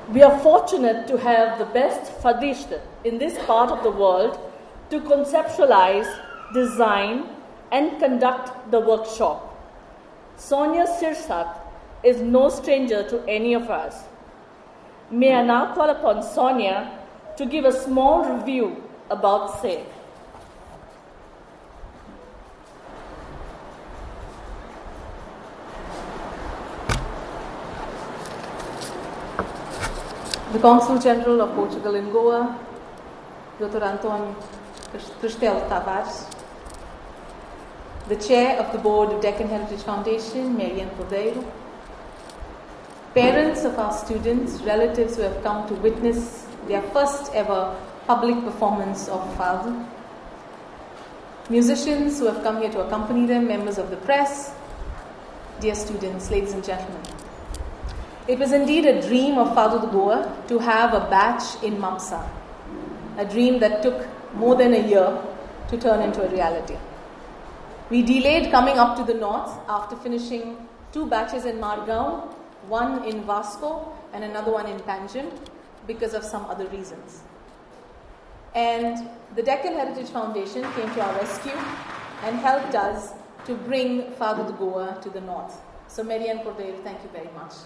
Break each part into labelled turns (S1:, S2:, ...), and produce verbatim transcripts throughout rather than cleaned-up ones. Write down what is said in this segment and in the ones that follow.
S1: We are fortunate to have the best fadishta in this part of the world to conceptualize, design, and conduct the workshop. Sonia Sirsat is no stranger to any of us. May I now call upon Sonia to give a small review about S A Y.
S2: The Consul General of Portugal in Goa, Doctor António Castelo Tavares, the Chair of the Board of Deccan Heritage Foundation, Marianne Cordeiro, parents of our students, relatives who have come to witness their first ever public performance of Fado, musicians who have come here to accompany them, members of the press, dear students, ladies and gentlemen. It was indeed a dream of Fado de Goa to have a batch in Mapsa, a dream that took more than a year to turn into a reality. We delayed coming up to the north after finishing two batches in Margao, one in Vasco and another one in Panjim, because of some other reasons. And the Deccan Heritage Foundation came to our rescue and helped us to bring Fado de Goa to the north. So Marianne Cordeiro, thank you very much.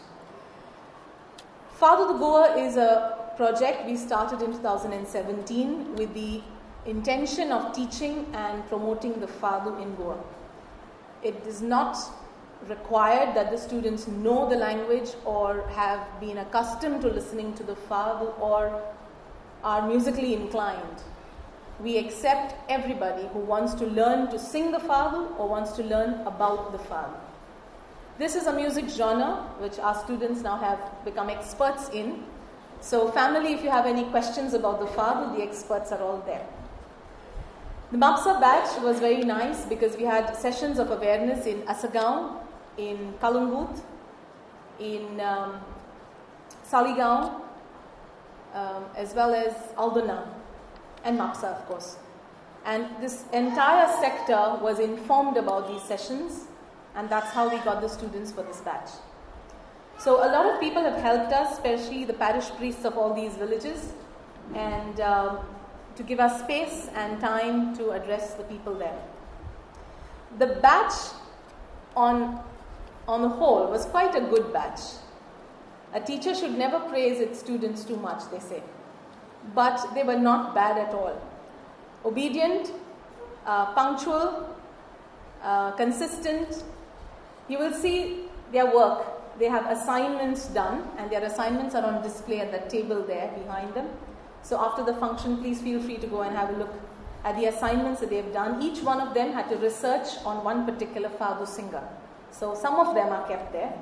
S2: Fado de Goa is a project we started in two thousand seventeen with the intention of teaching and promoting the Fado in Goa. It is not required that the students know the language or have been accustomed to listening to the Fado or are musically inclined. We accept everybody who wants to learn to sing the Fado or wants to learn about the Fado. This is a music genre which our students now have become experts in. So family, if you have any questions about the Fado, the experts are all there. The Mapsa batch was very nice because we had sessions of awareness in Asagaon, in Kalungut, in um, Saligaon, um, as well as Aldona and Mapsa, of course. And this entire sector was informed about these sessions, and that's how we got the students for this batch. So a lot of people have helped us, especially the parish priests of all these villages, and um, to give us space and time to address the people there. The batch on, on the whole was quite a good batch. A teacher should never praise its students too much, they say. But they were not bad at all. Obedient, uh, punctual, uh, consistent. You will see their work. They have assignments done, and their assignments are on display at that table there behind them. So after the function, please feel free to go and have a look at the assignments that they've done. Each one of them had to research on one particular Fado singer. So some of them are kept there.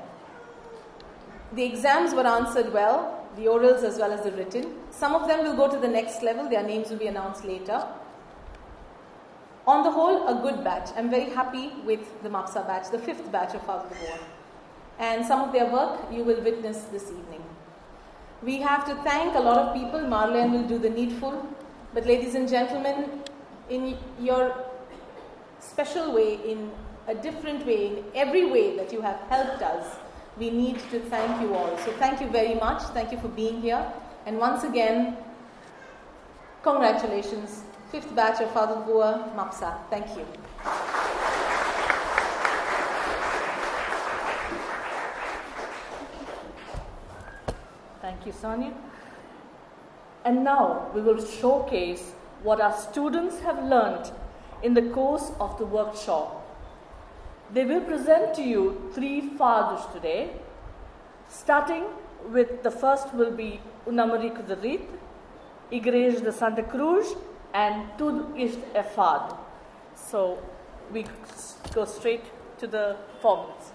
S2: The exams were answered well, the orals as well as the written. Some of them will go to the next level. Their names will be announced later. On the whole, a good batch. I'm very happy with the Mapsa batch, the fifth batch of Fado de Goa. And some of their work you will witness this evening. We have to thank a lot of people. Marlene will do the needful. But ladies and gentlemen, in your special way, in a different way, in every way that you have helped us, we need to thank you all. So thank you very much. Thank you for being here. And once again, congratulations. Fifth batch of Fado de Goa, Mapsa. Thank you.
S1: Thank you, Sonia. And now we will showcase what our students have learnt in the course of the workshop. They will present to you three fados today, starting with the first will be Unamarico de Rit, Igreja de Santa Cruz, and Tudo Isto é Fado. So we go straight to the formats.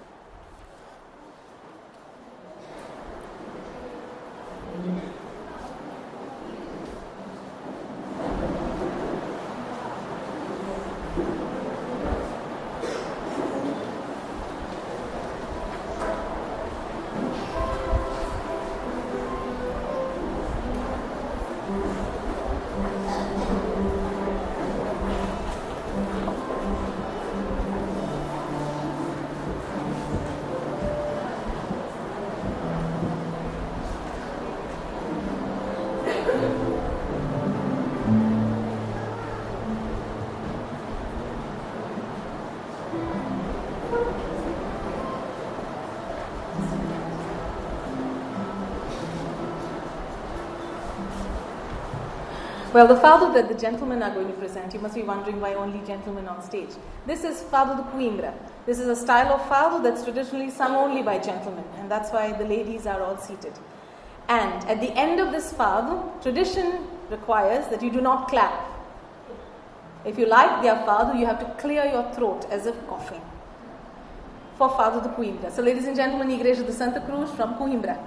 S2: Well, the fado that the gentlemen are going to present, you must be wondering why only gentlemen on stage. This is fado de Coimbra. This is a style of fado that's traditionally sung only by gentlemen, and that's why the ladies are all seated. And at the end of this fado, tradition requires that you do not clap. If you like their fado, you have to clear your throat as if coughing. For fado de Coimbra. So, ladies and gentlemen, Igreja de Santa Cruz from Coimbra.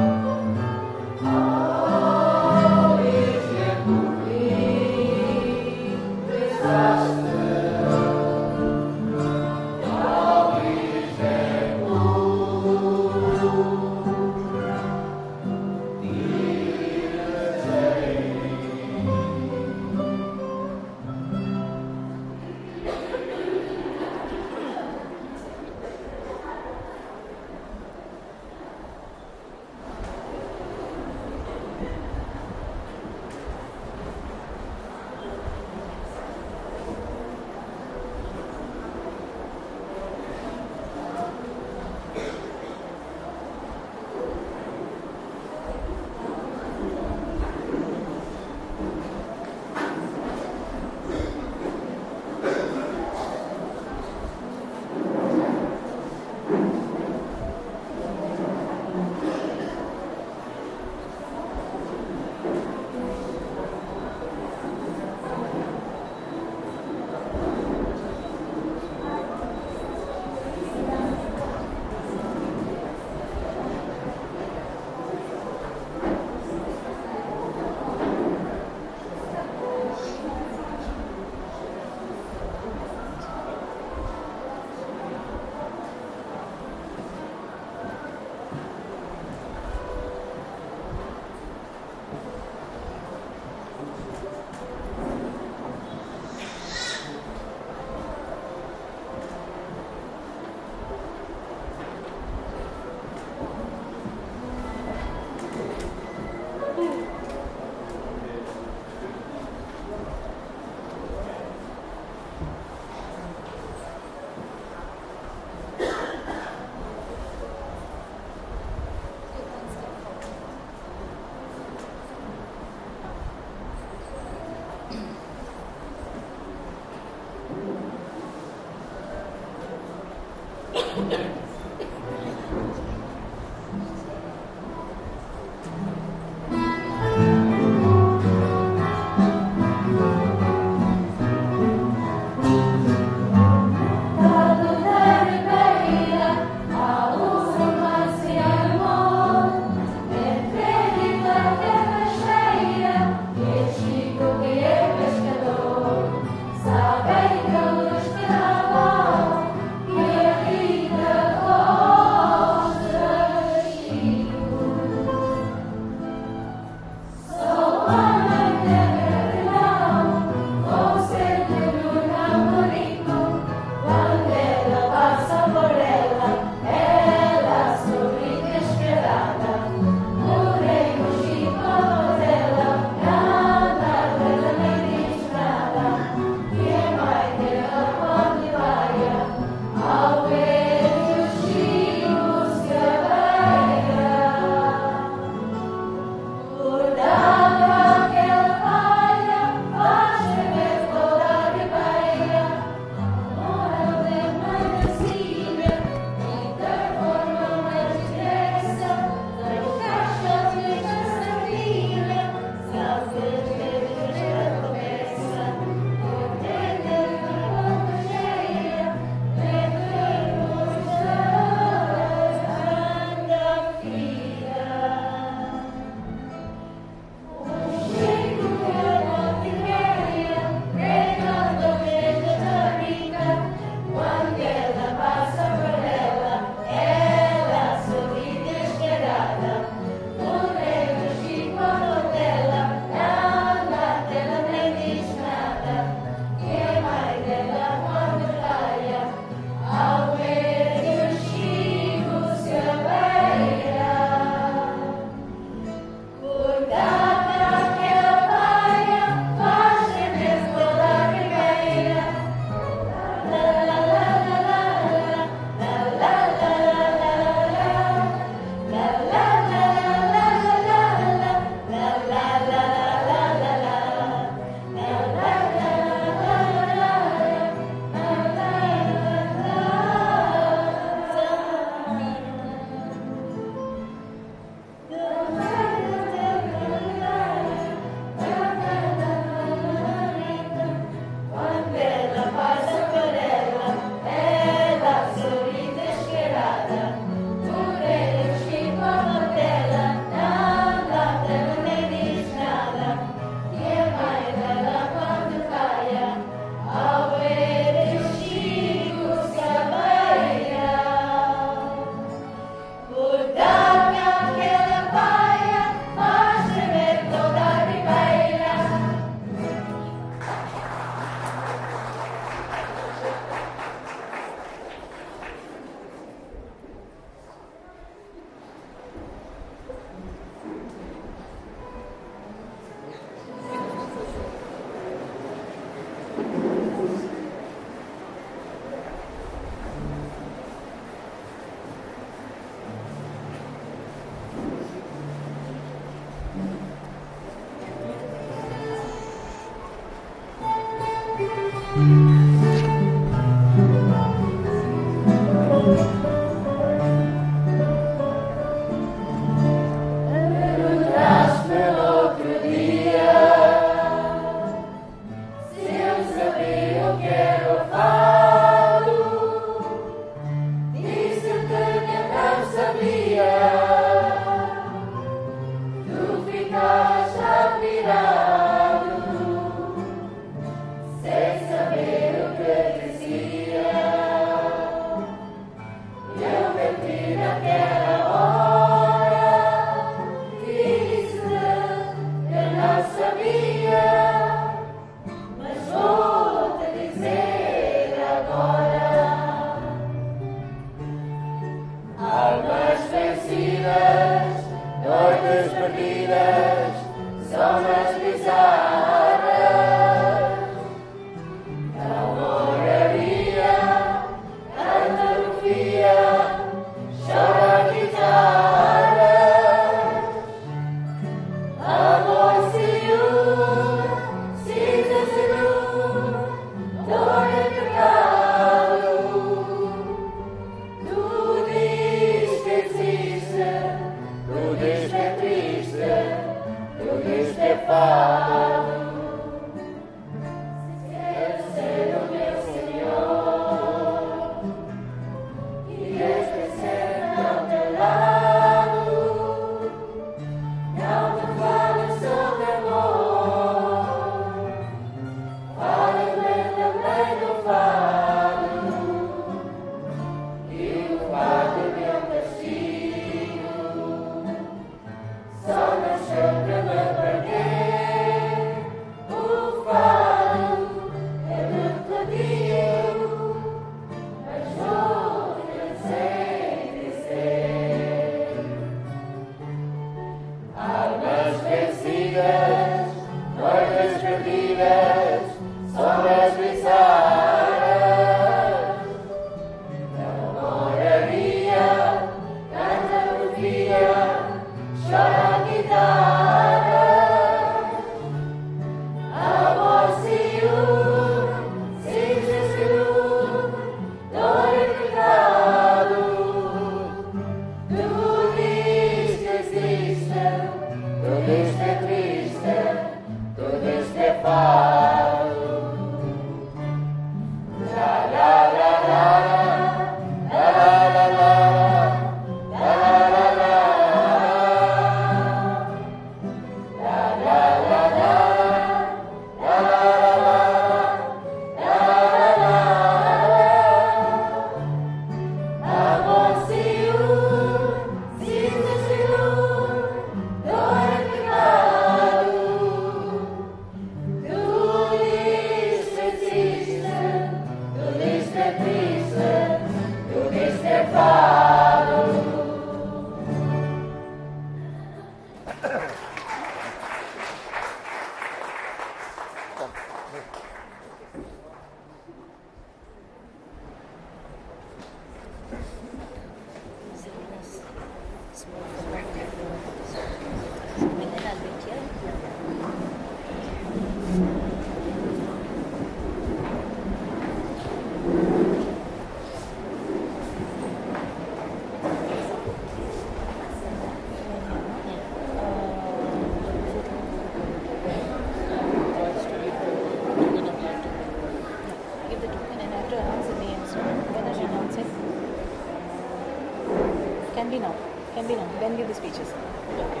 S2: Can be now. Can be now. Then give the speeches.
S1: Okay.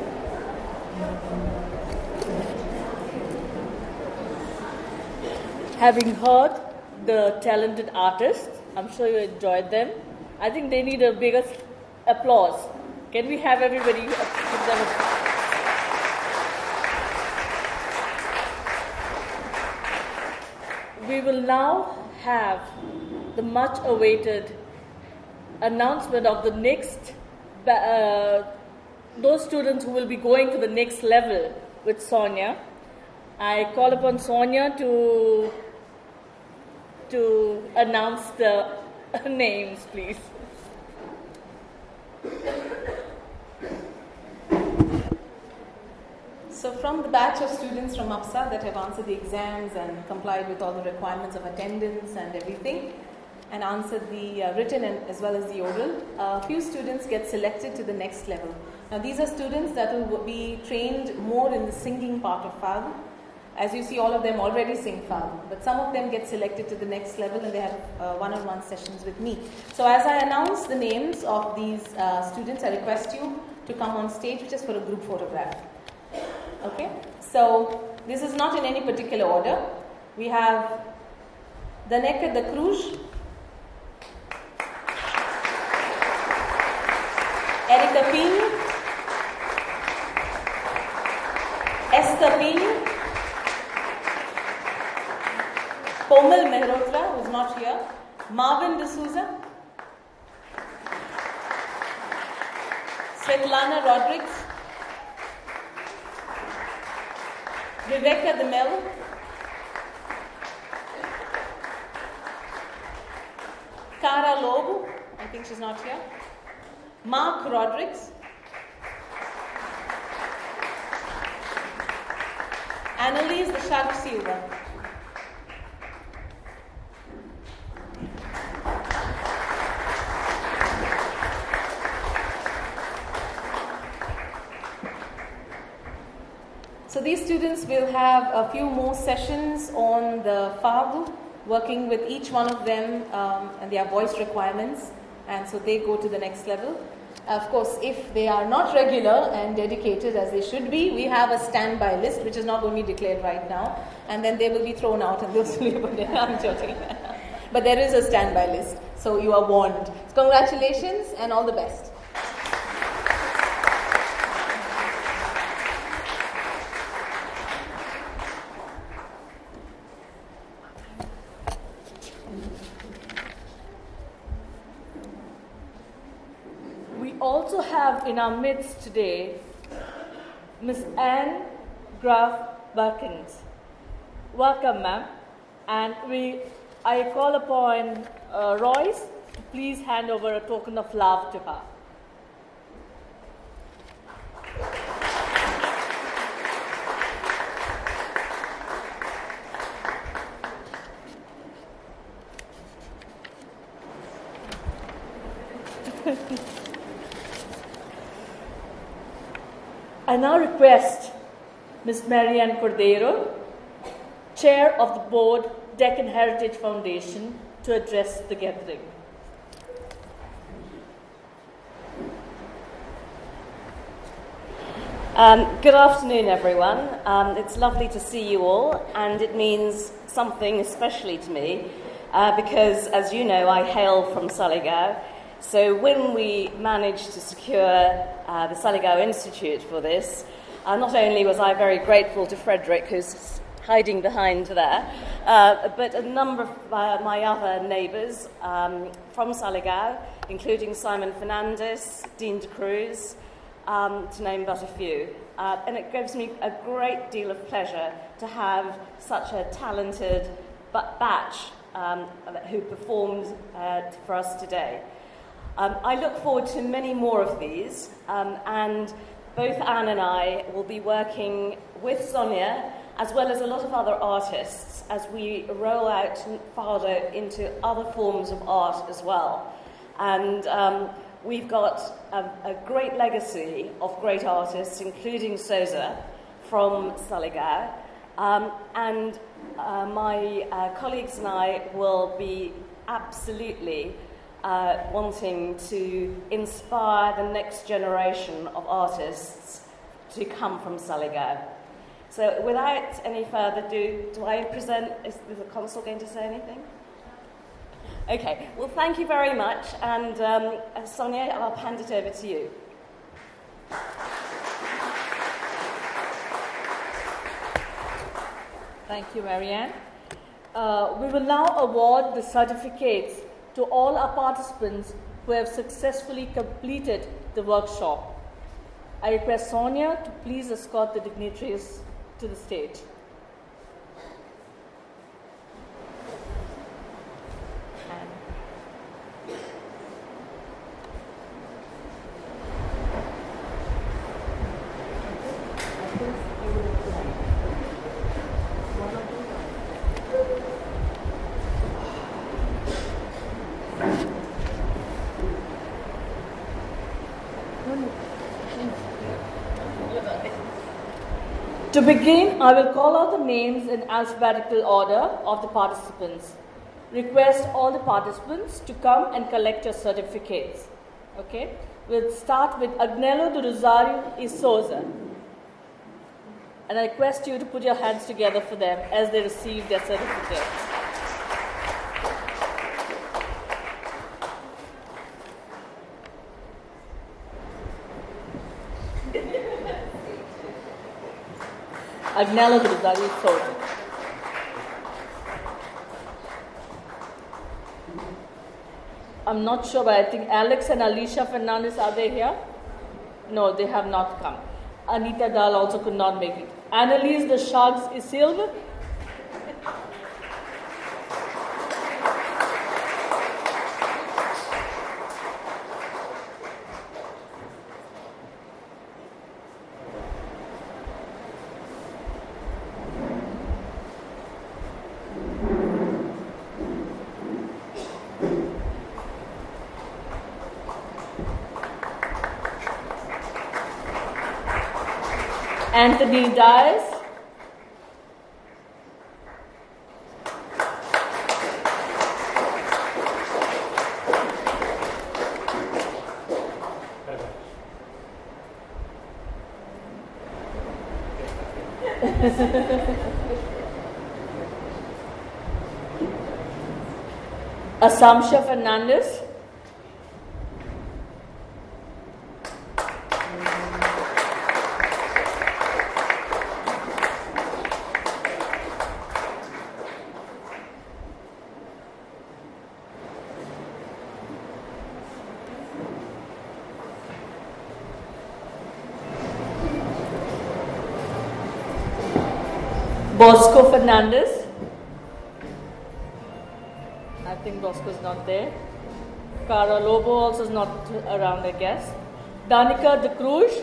S1: Having heard the talented artists, I'm sure you enjoyed them. I think they need a bigger applause. Can we have everybody give them a... We will now have the much awaited announcement of the next, uh, those students who will be going to the next level with Sonia. I call upon Sonia to, to announce the names, please.
S2: So from the batch of students from APSA that have answered the exams and complied with all the requirements of attendance and everything, and answered the uh, written and as well as the oral, a few students get selected to the next level. Now these are students that will be trained more in the singing part of Fado. As you see, all of them already sing Fado, but some of them get selected to the next level and they have uh, one-on-one sessions with me. So as I announce the names of these uh, students, I request you to come on stage, which is for a group photograph. Okay? So this is not in any particular order. We have Daneca da Cruz, Erika Pinho, Esther Pinho, Komal Mehrotra, who is not here, Marvin D'Souza, Svetlana Rodriguez, Rebecca De Mello, Cara Lobo, I think she's not here, Mark Rodriguez, Annalise the Sharp Silva. So these students will have a few more sessions on the Fado, working with each one of them um, and their voice requirements, and so they go to the next level. Of course, if they are not regular and dedicated as they should be, we have a standby list, which is not going to be declared right now, and then they will be thrown out and they'll sleep on their I'm joking. But there is a standby list, so you are warned. So congratulations and all the best.
S1: Also have in our midst today Miss Anne Graf Barkins. Welcome, ma'am. And we, I call upon uh, Royce to please hand over a token of love to her. I now request Miz Marianne Cordeiro, Chair of the Board, Deccan Heritage Foundation, to address the gathering.
S3: Um, good afternoon, everyone. Um, it's lovely to see you all, and it means something especially to me, uh, because, as you know, I hail from Salligau. So when we managed to secure uh, the Salligau Institute for this, uh, not only was I very grateful to Frederick, who's hiding behind there, uh, but a number of uh, my other neighbours um, from Salligau, including Simon Fernandez, Dean de Cruz, um, to name but a few. Uh, and it gives me a great deal of pleasure to have such a talented batch um, who performed uh, for us today. Um, I look forward to many more of these, um, and both Anne and I will be working with Sonia, as well as a lot of other artists, as we roll out Fado into other forms of art as well. And um, we've got a, a great legacy of great artists, including Sousa from Salligau, um, and uh, my uh, colleagues and I will be absolutely Uh, wanting to inspire the next generation of artists to come from Salligau. So without any further ado, do I present, is the consul going to say anything? Okay, well thank you very much, and um, Sonia, I'll hand it over to you.
S1: Thank you, Marianne. Uh, we will now award the certificates to all our participants who have successfully completed the workshop. I request Sonia to please escort the dignitaries to the stage. And To begin, I will call out the names in alphabetical order of the participants. Request all the participants to come and collect your certificates. Okay? We'll start with Agnello do Rosario e Souza. And I request you to put your hands together for them as they receive their certificates. Agnello do Rosario e Souza. I'm not sure, but I think Alex and Alicia Fernandez, are they here? No, they have not come. Anita Dahl also could not make it. Annalise de Chagas e Silva. Anthony Dias. Asamsha Fernandez. Bosco Fernandez. I think Bosco is not there. Cara Lobo also is not around, I guess. Danica de Cruz.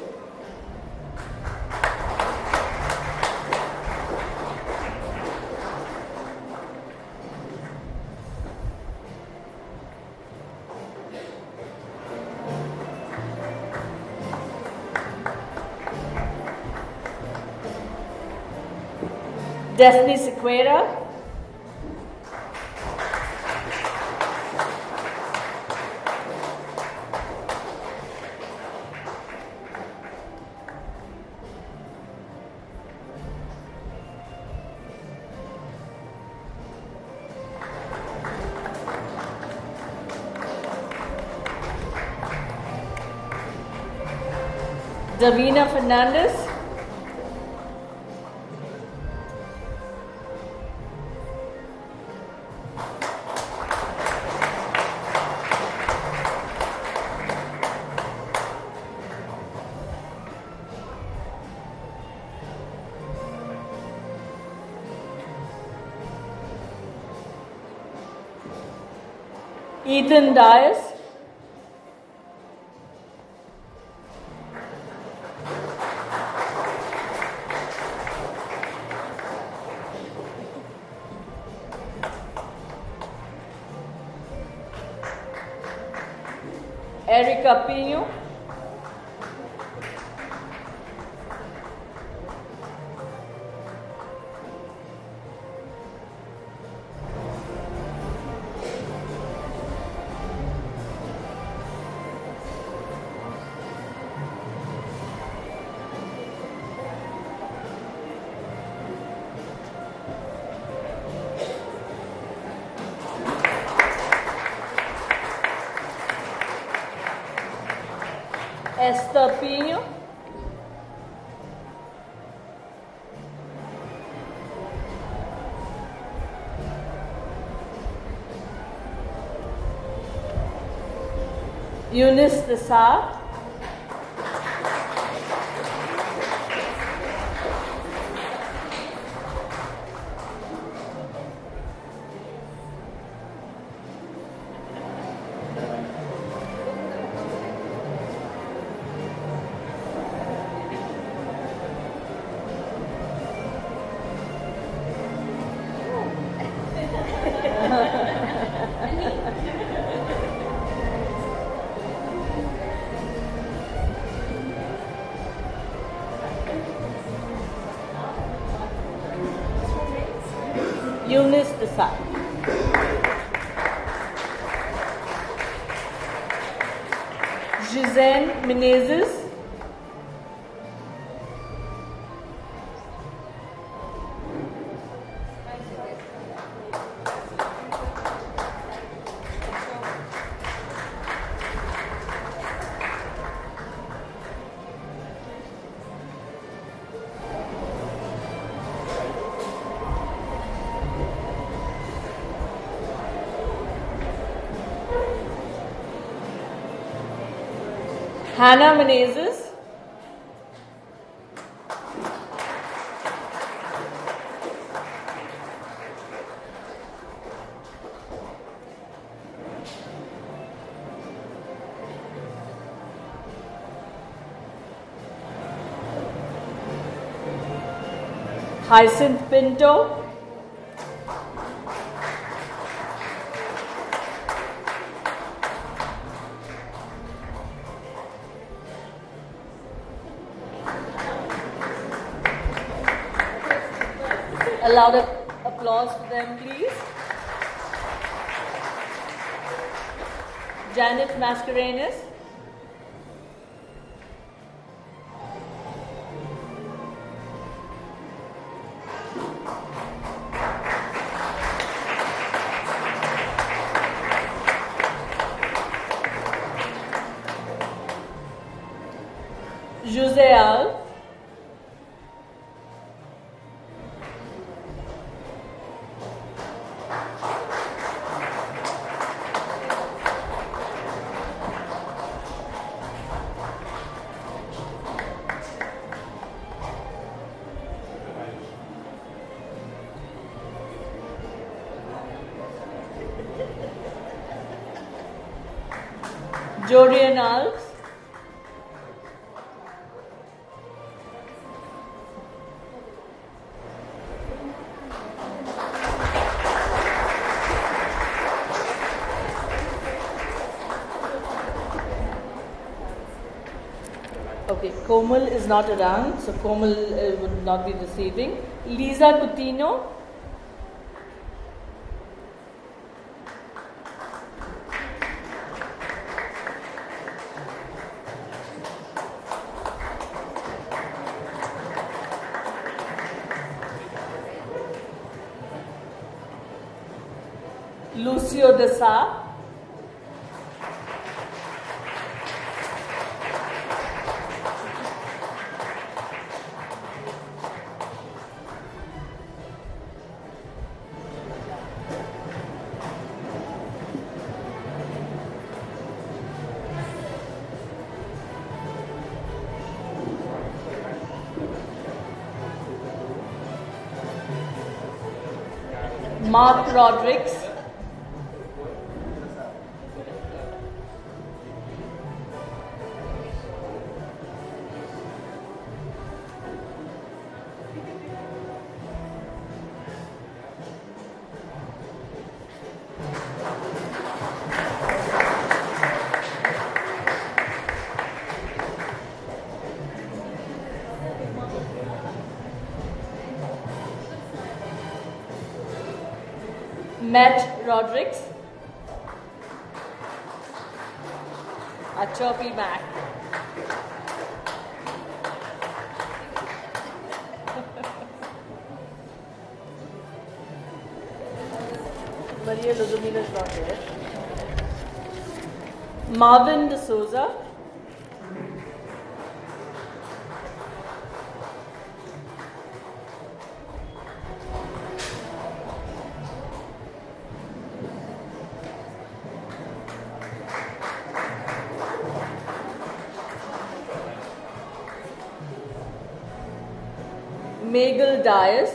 S1: Daphne Sequeira. Davina Fernandez. Ethan Dias. Erica Pinho. Esther Pinho. Eunice Dessart. side. Gisèle Menezes. Hannah Menezes. Hyacinth Pinto. A loud applause for them, please. Janet Mascarenhas. José Alves. Jorian Alves. Okay, Komal is not around, so Komal uh, would not be receiving. Lisa Coutinho. Lucio de Sá. Mark Rodrigues. Matt Rodrigues. A chirpy Mac. Maria Luzumina is not there. Marvin de Souza. Megal Dias.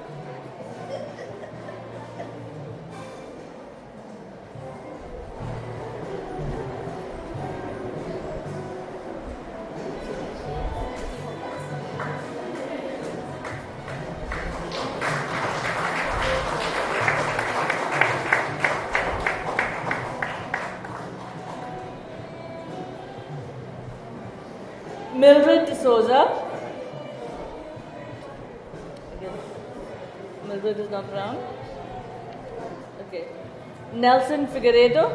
S1: Mildred D'Souza. Mildred is not around. Okay. Nelson Figueiredo.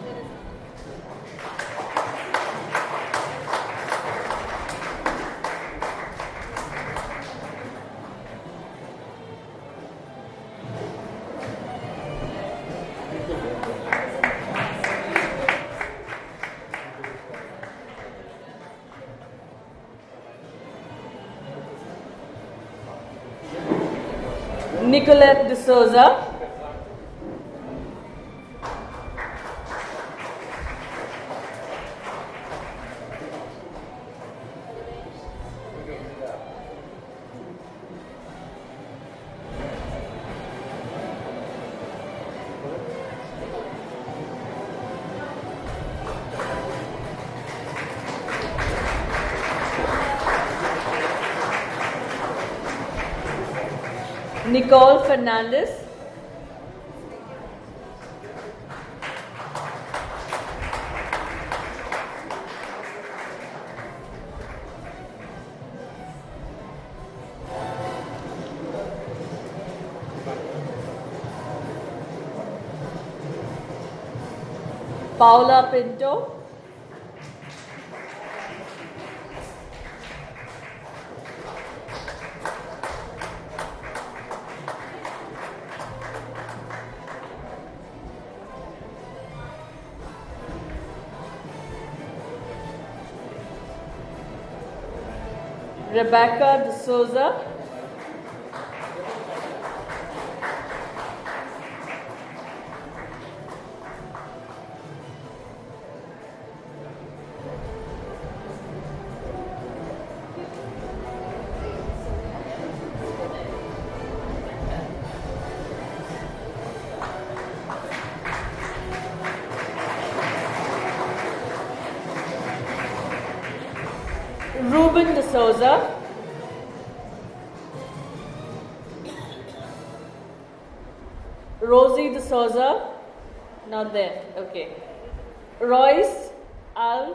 S1: Nicolette de Souza. Nicole Fernandez. Paula Pinto. Rebecca de Souza. Ruben de Souza. Rosie de Souza. Not there. Okay. Royce Alves.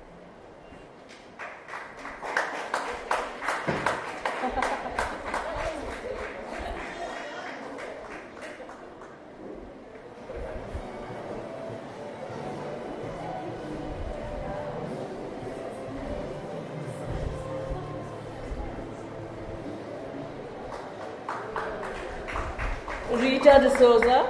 S1: Rita de Souza.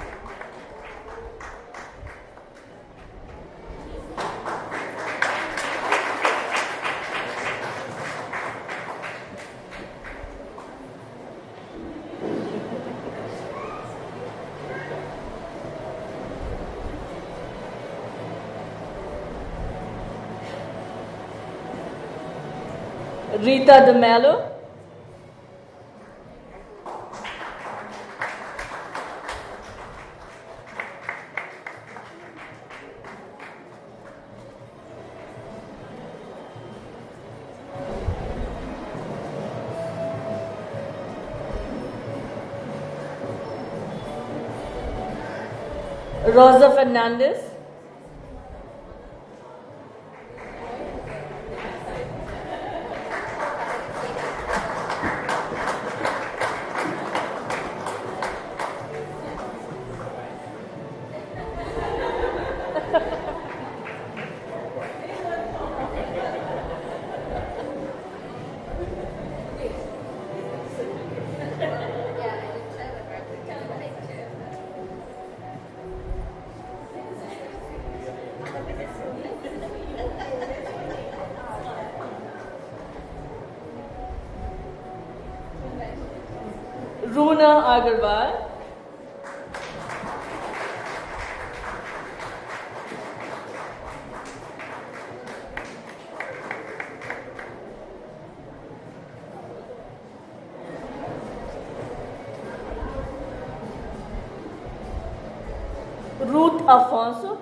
S1: Rita de Mello. Rosa Fernandez. Runa Agarwal. Ruth Afonso.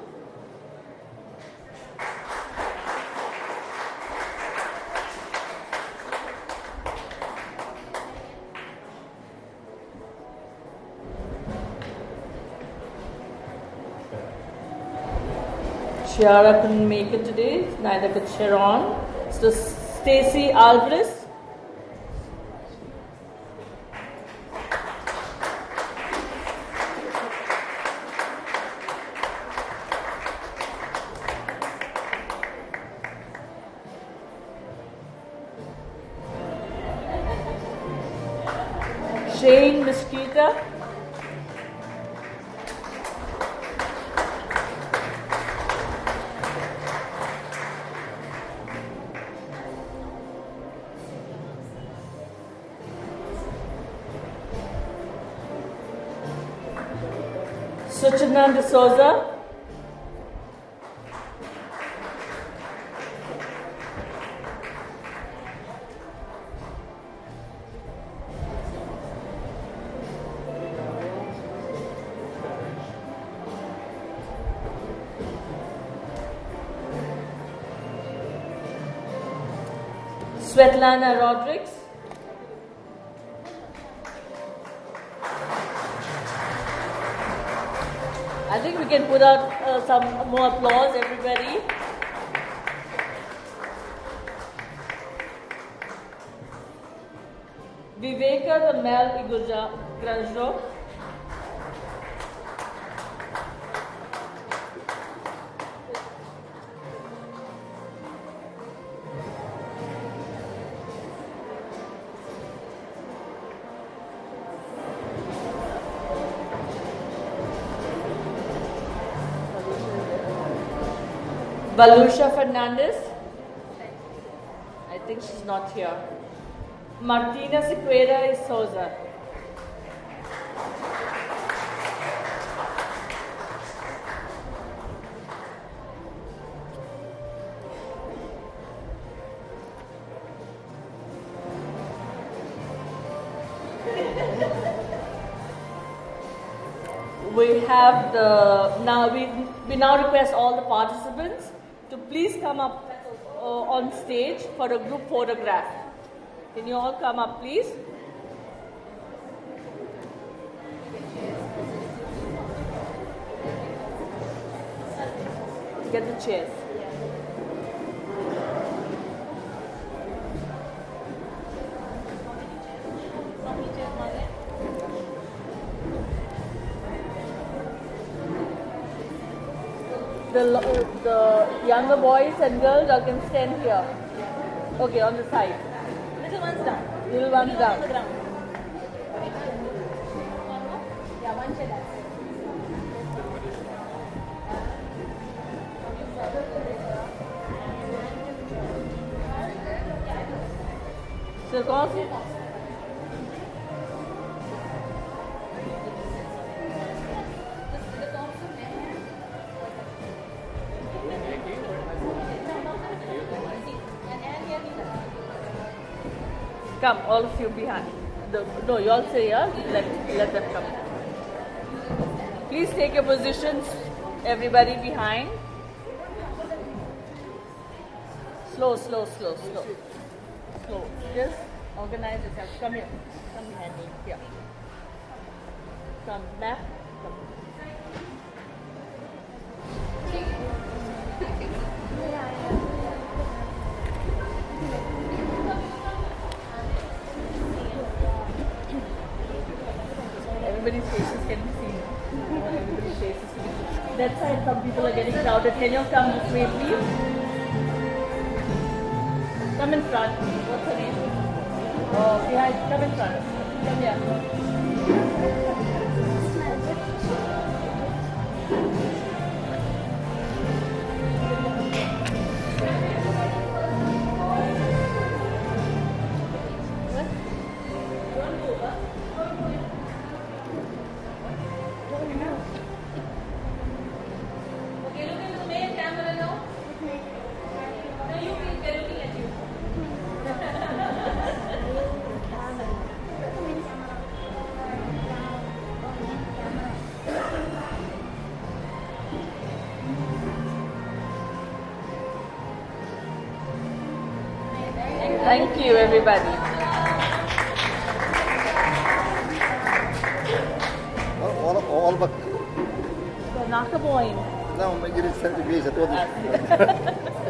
S1: Chiara couldn't make it today, neither could Sharon. So Stacy Alvarez. Jane Mesquita. Suchinan de Souza. Svetlana Rodriguez. I think we can put out uh, some more applause, everybody. Viveka the Mel Iguja Granjo. Valusha Fernandez. I think she's not here. Martina Sequeira is Souza. We have the, now we, we now request all the participants to please come up uh, on stage for a group photograph. Can you all come up, please? Get the chairs. The, uh, the younger boys and girls all can stand here. Okay, on the side.
S2: Little ones down.
S1: Little ones down.
S2: On the ground. Yeah, one chair down.
S1: So, कौन सी? Come, all of you behind. The, no, you all say, yeah? Let, let them come. Please take your positions, everybody behind. Slow, slow, slow, slow. Slow. Just organize yourself. Come here. Come behind me. Here. Come back. Come. Everybody's faces can be seen. I want everybody's faces to be seen. That side, some people are getting crowded. Can you come this way, please? Come in front. What's her name? Oh, behind. Come in front. Come here. Thank you, everybody.
S4: All, all, all but.
S1: Nakaboin.
S4: Não, mas ele sempre beija todos.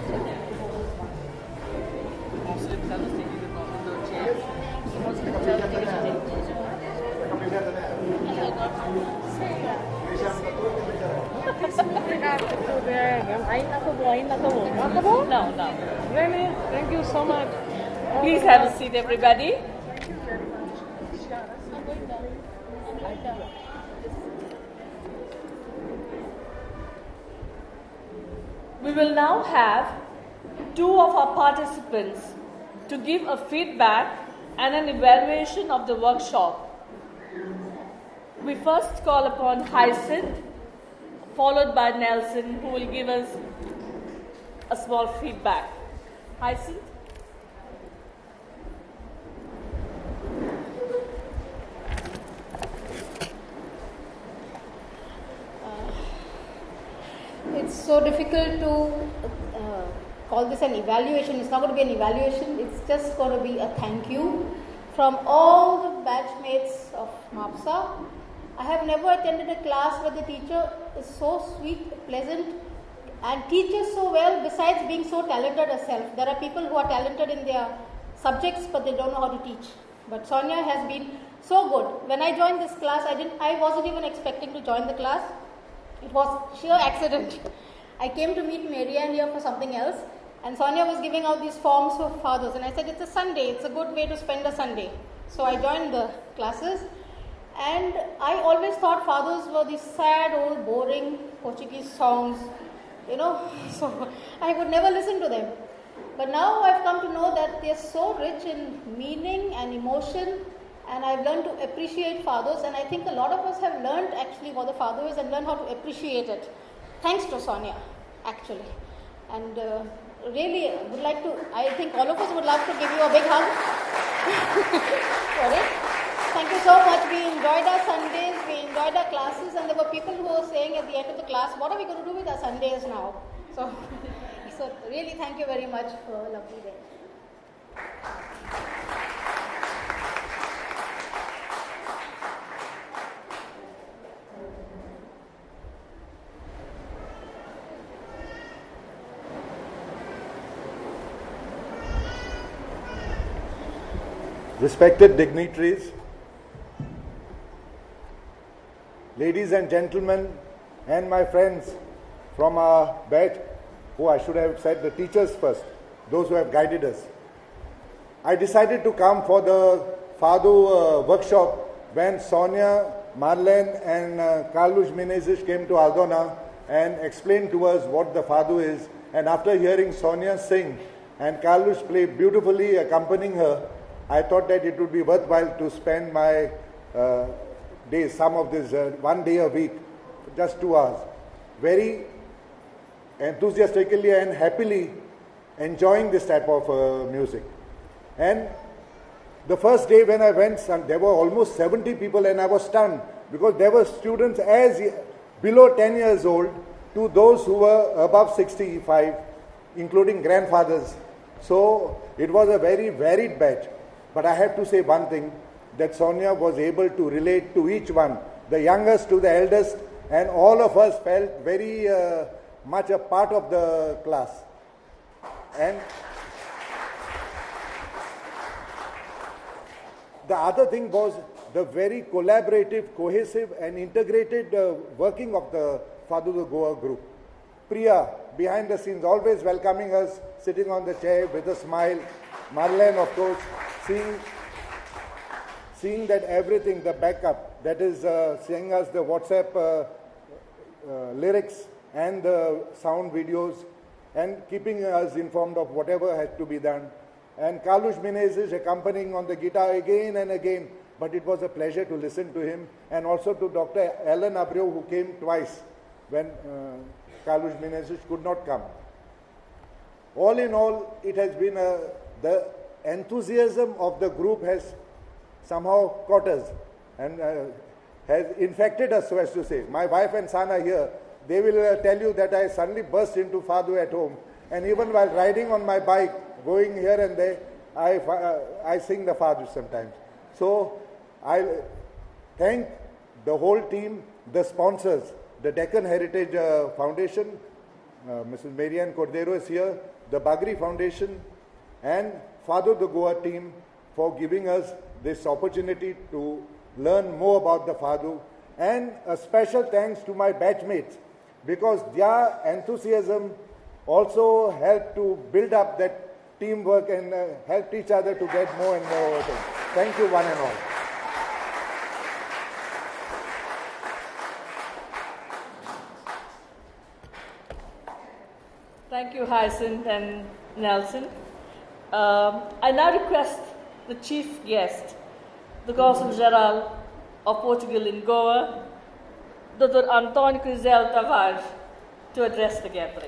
S1: No, no.
S5: Remy, thank you so much.
S1: Please have a seat, everybody. We will now have two of our participants to give a feedback and an evaluation of the workshop. We first call upon Hyacinth, followed by Nelson, who will give us a small feedback. Hyacinth?
S5: It's so difficult to uh, call this an evaluation. It's not going to be an evaluation. It's just going to be a thank you from all the batchmates of MAPSA. I have never attended a class where the teacher is so sweet, pleasant, and teaches so well besides being so talented herself. There are people who are talented in their subjects but they don't know how to teach. But Sonia has been so good. When I joined this class, I didn't. I wasn't even expecting to join the class. It was sheer accident. I came to meet Marianne here for something else, and Sonia was giving out these forms for fathers, and I said, it's a Sunday, it's a good way to spend a Sunday. So I joined the classes, and I always thought fathers were these sad, old, boring Portuguese songs, you know, so I would never listen to them. But now I've come to know that they're so rich in meaning and emotion, and I've learned to appreciate fathers, and I think a lot of us have learned actually what the father is and learned how to appreciate it. Thanks to Sonia, actually. And uh, really would like to, I think all of us would love to give you a big hug for it. Thank you so much. We enjoyed our Sundays, we enjoyed our classes, and there were people who were saying at the end of the class, what are we going to do with our Sundays now? So, so really thank you very much for a lovely day.
S6: Respected dignitaries, ladies and gentlemen, and my friends from our batch, who I should have said the teachers first, those who have guided us. I decided to come for the FADU uh, workshop when Sonia, Marlene and uh, Carlos Menezes came to Aldona and explained to us what the FADU is. And after hearing Sonia sing and Carlos play beautifully accompanying her, I thought that it would be worthwhile to spend my uh, days, some of this, uh, one day a week, just two hours, very enthusiastically and happily enjoying this type of uh, music. And the first day when I went, there were almost seventy people, and I was stunned because there were students as below ten years old to those who were above sixty-five, including grandfathers. So it was a very varied batch. But I have to say one thing, that Sonia was able to relate to each one, the youngest to the eldest, and all of us felt very uh, much a part of the class. And the other thing was the very collaborative, cohesive and integrated uh, working of the Fadu de Goa group. Priya, behind the scenes, always welcoming us, sitting on the chair with a smile. Marlene, of course, seeing, seeing that everything, the backup, that is uh, seeing us the WhatsApp uh, uh, lyrics and the sound videos and keeping us informed of whatever had to be done. And Carlos Menezes accompanying on the guitar again and again. But it was a pleasure to listen to him, and also to Doctor Alan Abreu, who came twice when uh, Carlos Menezes could not come. All in all, it has been a, the enthusiasm of the group has somehow caught us and uh, has infected us, so as to say. My wife and son are here. They will uh, tell you that I suddenly burst into Fadu at home, and even while riding on my bike, going here and there, I, uh, I sing the Fadu sometimes. So I thank the whole team, the sponsors, the Deccan Heritage uh, Foundation, uh, Missus Marianne Cordero is here, the Bagri Foundation, and Fadu de Goa team for giving us this opportunity to learn more about the Fadu. And a special thanks to my batchmates, because their enthusiasm also helped to build up that teamwork and uh, helped each other to get more and more things. Thank you one and all.
S1: Thank you, Hyacinth and Nelson. Um, I now request the chief guest, the Consul-Geral of Portugal in Goa, Doctor António Crisel Tavares, to address the gathering.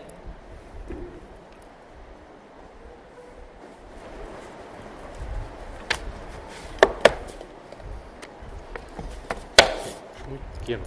S7: Muito pequeno.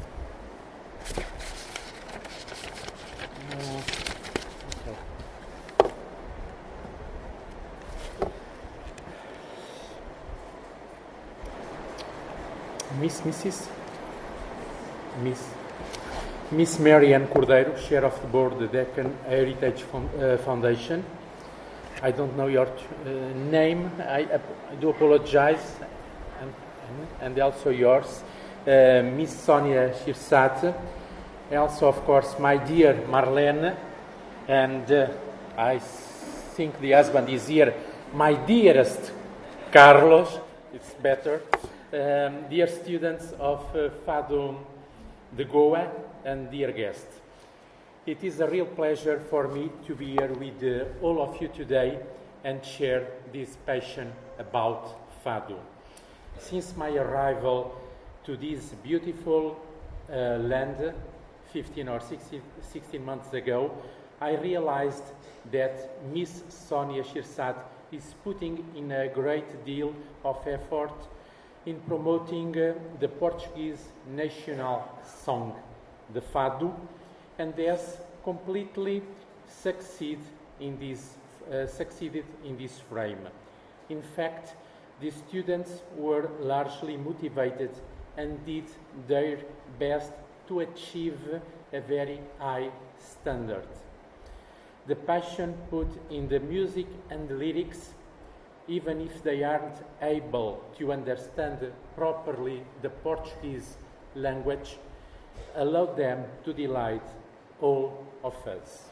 S7: Miss Missus Miss Miss Marianne Cordeiro, Chair of the Board of the Deccan Heritage Foundation. I don't know your uh, name. I, I do apologize, and, and also yours. Uh, Miss Sonia Shirsat, and also, of course, my dear Marlene, and uh, I think the husband is here, my dearest Carlos, it's better. Um, dear students of uh, Fado de Goa and dear guests, it is a real pleasure for me to be here with uh, all of you today and share this passion about Fado. Since my arrival to this beautiful uh, land fifteen or sixteen months ago, I realized that Miss Sonia Shirsat is putting in a great deal of effort in promoting uh, the Portuguese national song, the Fado, and has completely succeed in this, uh, succeeded in this frame. In fact, the students were largely motivated and did their best to achieve a very high standard. The passion put in the music and the lyrics, even if they aren't able to understand properly the Portuguese language, allowed them to delight all of us.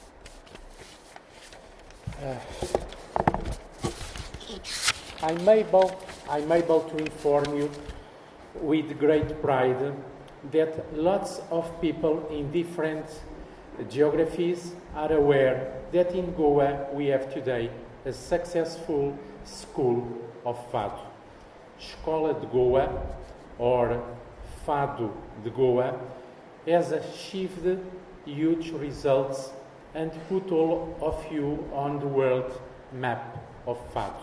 S7: Uh, I'm able, I'm able to inform you with great pride that lots of people in different geographies are aware that in Goa we have today a successful school of Fado. Escola de Goa, or Fado de Goa, has achieved huge results and put all of you on the world map of Fado.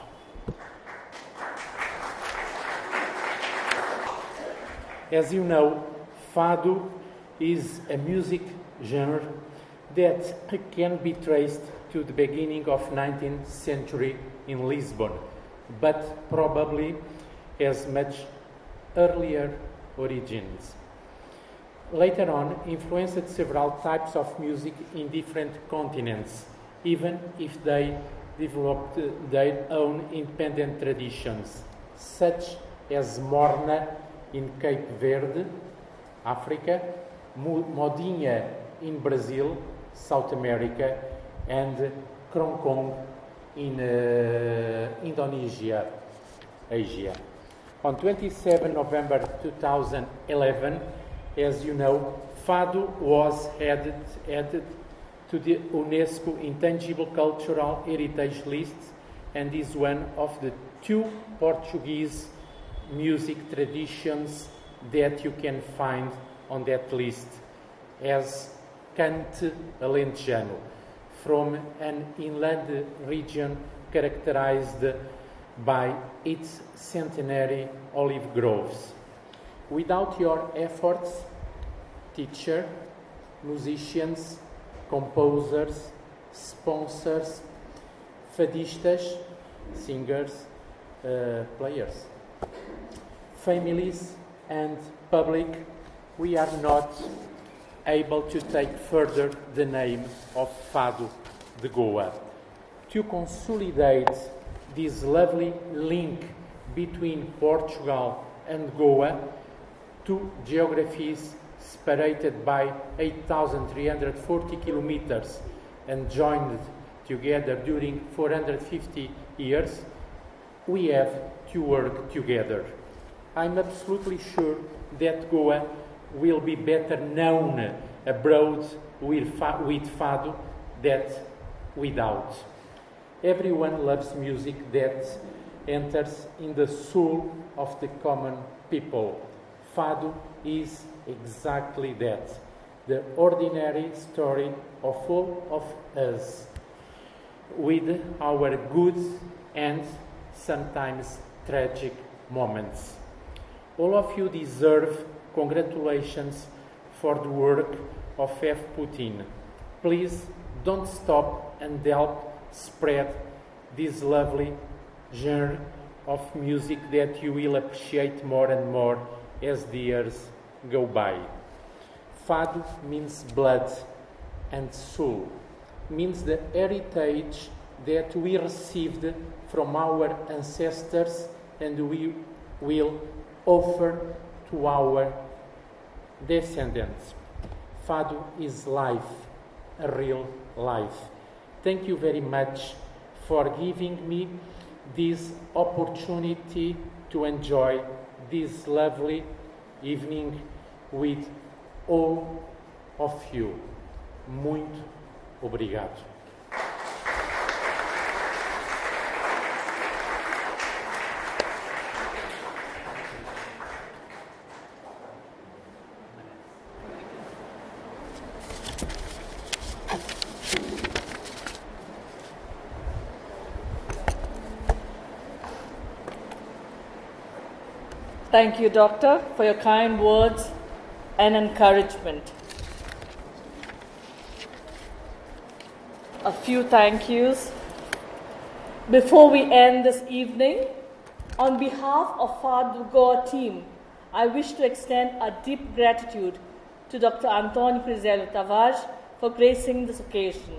S7: As you know, Fado is a music genre that can be traced to the beginning of nineteenth century in Lisbon, but probably has much earlier origins. Later on, influenced several types of music in different continents, even if they developed their own independent traditions, such as Morna in Cape Verde, Africa, Modinha in Brazil, South America, and Krongkong in uh, Indonesia, Asia. On twenty-seventh of November two thousand eleven, as you know, Fado was added, added to the UNESCO Intangible Cultural Heritage List and is one of the two Portuguese music traditions that you can find on that list as Cante Alentejano, from an inland region characterized by its centenary olive groves. Without your efforts, teachers, musicians, composers, sponsors, fadistas, singers, uh, players, families and public, we are not able to take further the name of Fado de Goa. To consolidate this lovely link between Portugal and Goa, two geographies separated by eight thousand three hundred forty kilometers and joined together during four hundred fifty years, we have to work together. I'm absolutely sure that Goa will be better known abroad with Fado that without. Everyone loves music that enters in the soul of the common people. Fado is exactly that, the ordinary story of all of us, with our good and sometimes tragic moments. All of you deserve congratulations for the work of have put in. Please don't stop and help spread this lovely genre of music that you will appreciate more and more as the years go by. Fado means blood and soul, means the heritage that we received from our ancestors and we will offer to our descendants. Fado is life, a real life. Thank you very much for giving me this opportunity to enjoy this lovely evening with all of you. Muito obrigado.
S1: Thank you, Doctor, for your kind words and encouragement. A few thank yous. Before we end this evening, on behalf of Fado Goa team, I wish to extend a deep gratitude to Doctor António Crisello Tavares for gracing this occasion.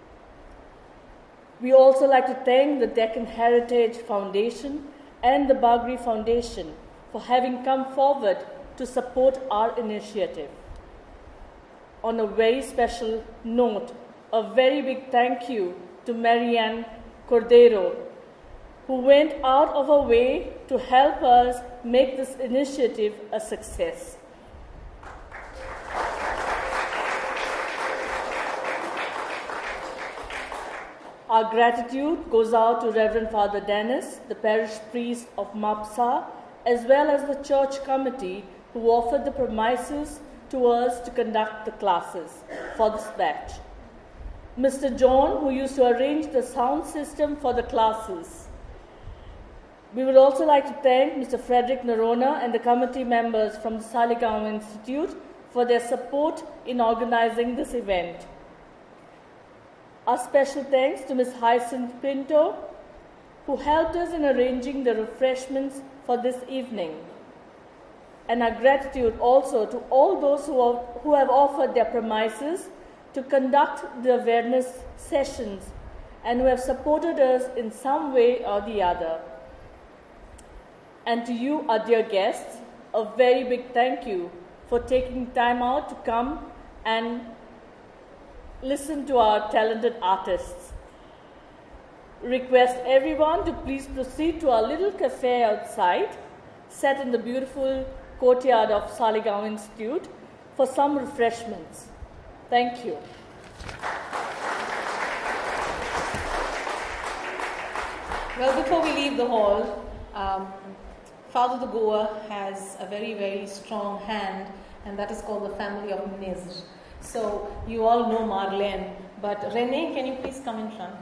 S1: We also like to thank the Deccan Heritage Foundation and the Bagri Foundation for having come forward to support our initiative. On a very special note, a very big thank you to Marianne Cordeiro, who went out of her way to help us make this initiative a success. Our gratitude goes out to Reverend Father Dennis, the parish priest of Mapsa, as well as the church committee who offered the premises to us to conduct the classes for this batch. Mister John, who used to arrange the sound system for the classes. We would also like to thank Mister Frederick Narona and the committee members from the Saligao Institute for their support in organizing this event. Our special thanks to Miz Hyacinth Pinto, who helped us in arranging the refreshments for this evening. And our gratitude also to all those who have, who have offered their premises to conduct the awareness sessions and who have supported us in some way or the other. And to you, our dear guests, a very big thank you for taking time out to come and listen to our talented artists. Request everyone to please proceed to our little cafe outside, set in the beautiful courtyard of Saligao Institute, for some refreshments. Thank you.
S2: Well, before we leave the hall, um, Fado de Goa has a very, very strong hand, and that is called the family of Nizr. So, you all know Marlene, but Renee, can you please come in front?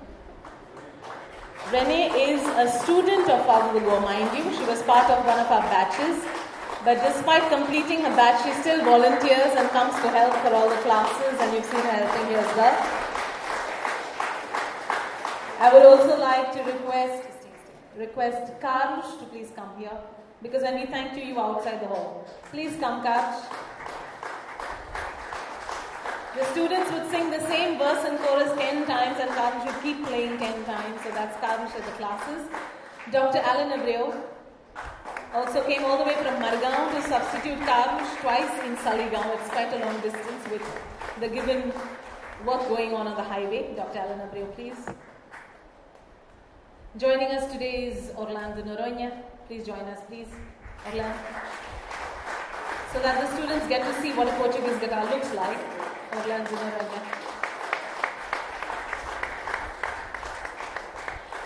S2: Renee is a student of Fado de Goa, mind you. She was part of one of our batches. But despite completing her batch, she still volunteers and comes to help for all the classes, and you've seen her helping here as well. I would also like to request request Karsh to please come here, because when we thanked you, you were outside the hall. Please come, Karsh. The students would sing the same verse and chorus ten times, and Karsh would keep playing ten times, so that's Karsh at the classes. Doctor Alan Abreu also came all the way from Margaon to substitute Karsh twice in Saligao. It's quite a long distance with the given work going on on the highway. Doctor Alan Abreu, please. Joining us today is Orlando Noronha. Please join us, please. Orlando. So that the students get to see what a Portuguese guitar looks like. Orlando Noronha.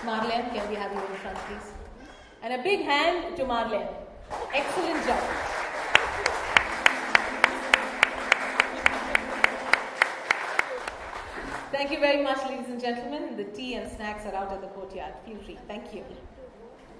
S2: Marlene, can we have you in front, please? And a big hand to Marlene. Excellent job. Thank you very much, ladies and gentlemen. The tea and snacks are out at the courtyard. Feel free. Thank you.